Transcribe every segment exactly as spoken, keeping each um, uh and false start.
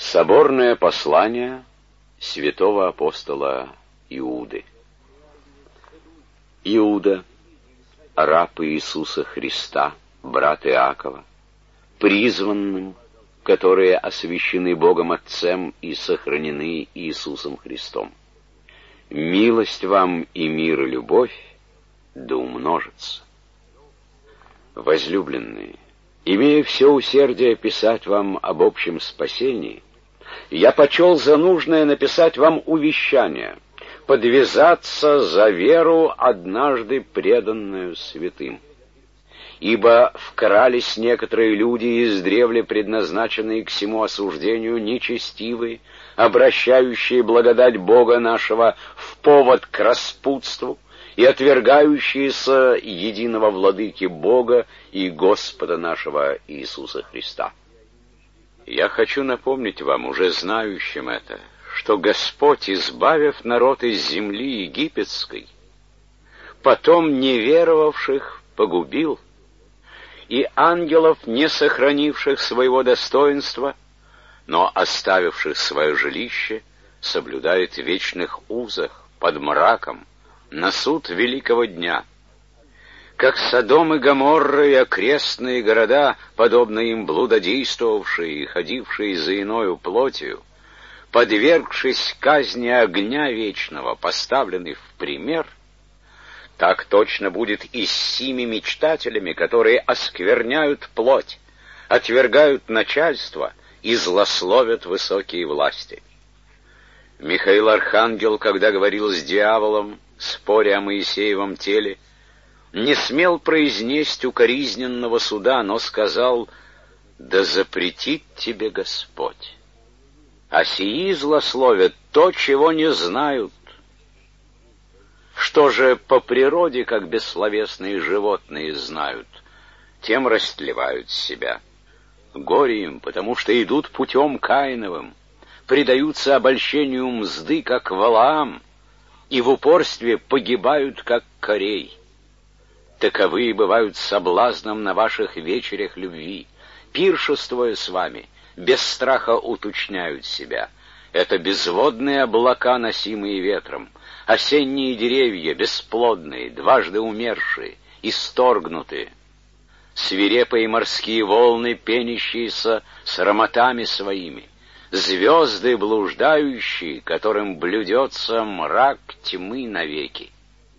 Соборное послание святого апостола Иуды. Иуда, раб Иисуса Христа, брат Иакова, призванным, которые освящены Богом Отцем и сохранены Иисусом Христом. Милость вам и мир и любовь да умножится. Возлюбленные, имея все усердие писать вам об общем спасении, я почел за нужное написать вам увещание, подвязаться за веру, однажды преданную святым. Ибо вкрались некоторые люди, издревле предназначенные к сему осуждению, нечестивые, обращающие благодать Бога нашего в повод к распутству и отвергающиеся единого владыки Бога и Господа нашего Иисуса Христа. Я хочу напомнить вам, уже знающим это, что Господь, избавив народ из земли египетской, потом неверовавших погубил, и ангелов, не сохранивших своего достоинства, но оставивших свое жилище, соблюдает в вечных узах, под мраком, на суд великого дня. Как Содом и Гоморра и окрестные города, подобно им блудодействовавшие и ходившие за иною плотью, подвергшись казни огня вечного, поставленный в пример, так точно будет и с сими мечтателями, которые оскверняют плоть, отвергают начальство и злословят высокие власти. Михаил Архангел, когда говорил с дьяволом, споря о Моисеевом теле, не смел произнесть укоризненного суда, но сказал: «Да запретит тебе Господь». А сии злословят то, чего не знают. Что же по природе, как бессловесные животные, знают, тем растлевают себя. Горе им, потому что идут путем Каиновым, предаются обольщению мзды, как Валаам, и в упорстве погибают, как Корей. Таковые бывают соблазном на ваших вечерях любви, пиршествуя с вами, без страха уточняют себя. Это безводные облака, носимые ветром, осенние деревья, бесплодные, дважды умершие, исторгнутые, свирепые морские волны, пенящиеся срамотами своими, звезды блуждающие, которым блюдется мрак тьмы навеки.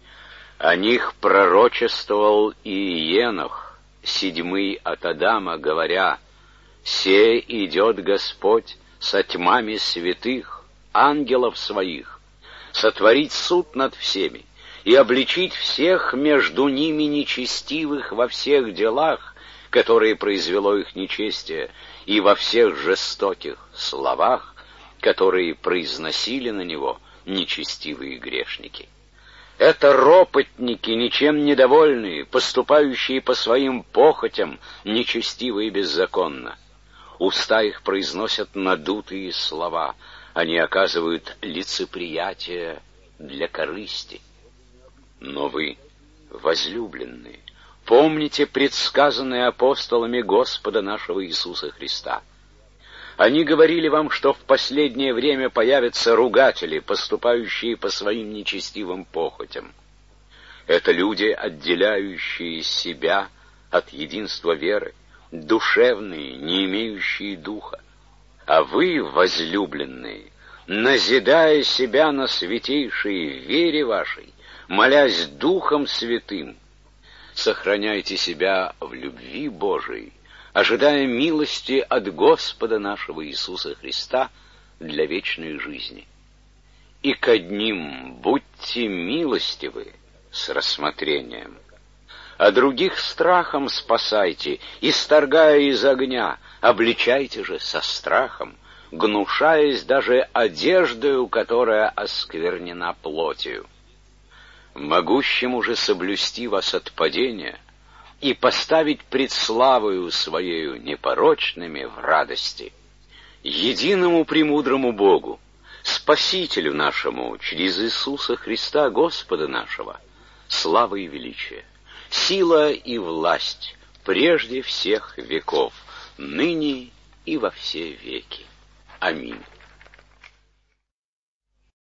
О них пророчествовал и Енох, седьмый от Адама, говоря: «Се идет Господь со тьмами святых, ангелов своих, сотворить суд над всеми и обличить всех между ними нечестивых во всех делах, которые произвело их нечестие, и во всех жестоких словах, которые произносили на него нечестивые грешники». Это ропотники, ничем недовольные, поступающие по своим похотям, нечестиво и беззаконно. Уста их произносят надутые слова, они оказывают лицеприятие для корысти. Но вы, возлюбленные, помните предсказанное апостолами Господа нашего Иисуса Христа. Они говорили вам, что в последнее время появятся ругатели, поступающие по своим нечестивым похотям. Это люди, отделяющие себя от единства веры, душевные, не имеющие духа. А вы, возлюбленные, назидая себя на святейшей вере вашей, молясь Духом Святым, сохраняйте себя в любви Божией, ожидая милости от Господа нашего Иисуса Христа для вечной жизни. И к одним будьте милостивы с рассмотрением, а других страхом спасайте, исторгая из огня, обличайте же со страхом, гнушаясь даже одеждою, которая осквернена плотью. Могущему же соблюсти вас от падения и поставить пред славою своею непорочными в радости, единому премудрому Богу, Спасителю нашему, через Иисуса Христа, Господа нашего, слава и величие, сила и власть прежде всех веков, ныне и во все веки. Аминь.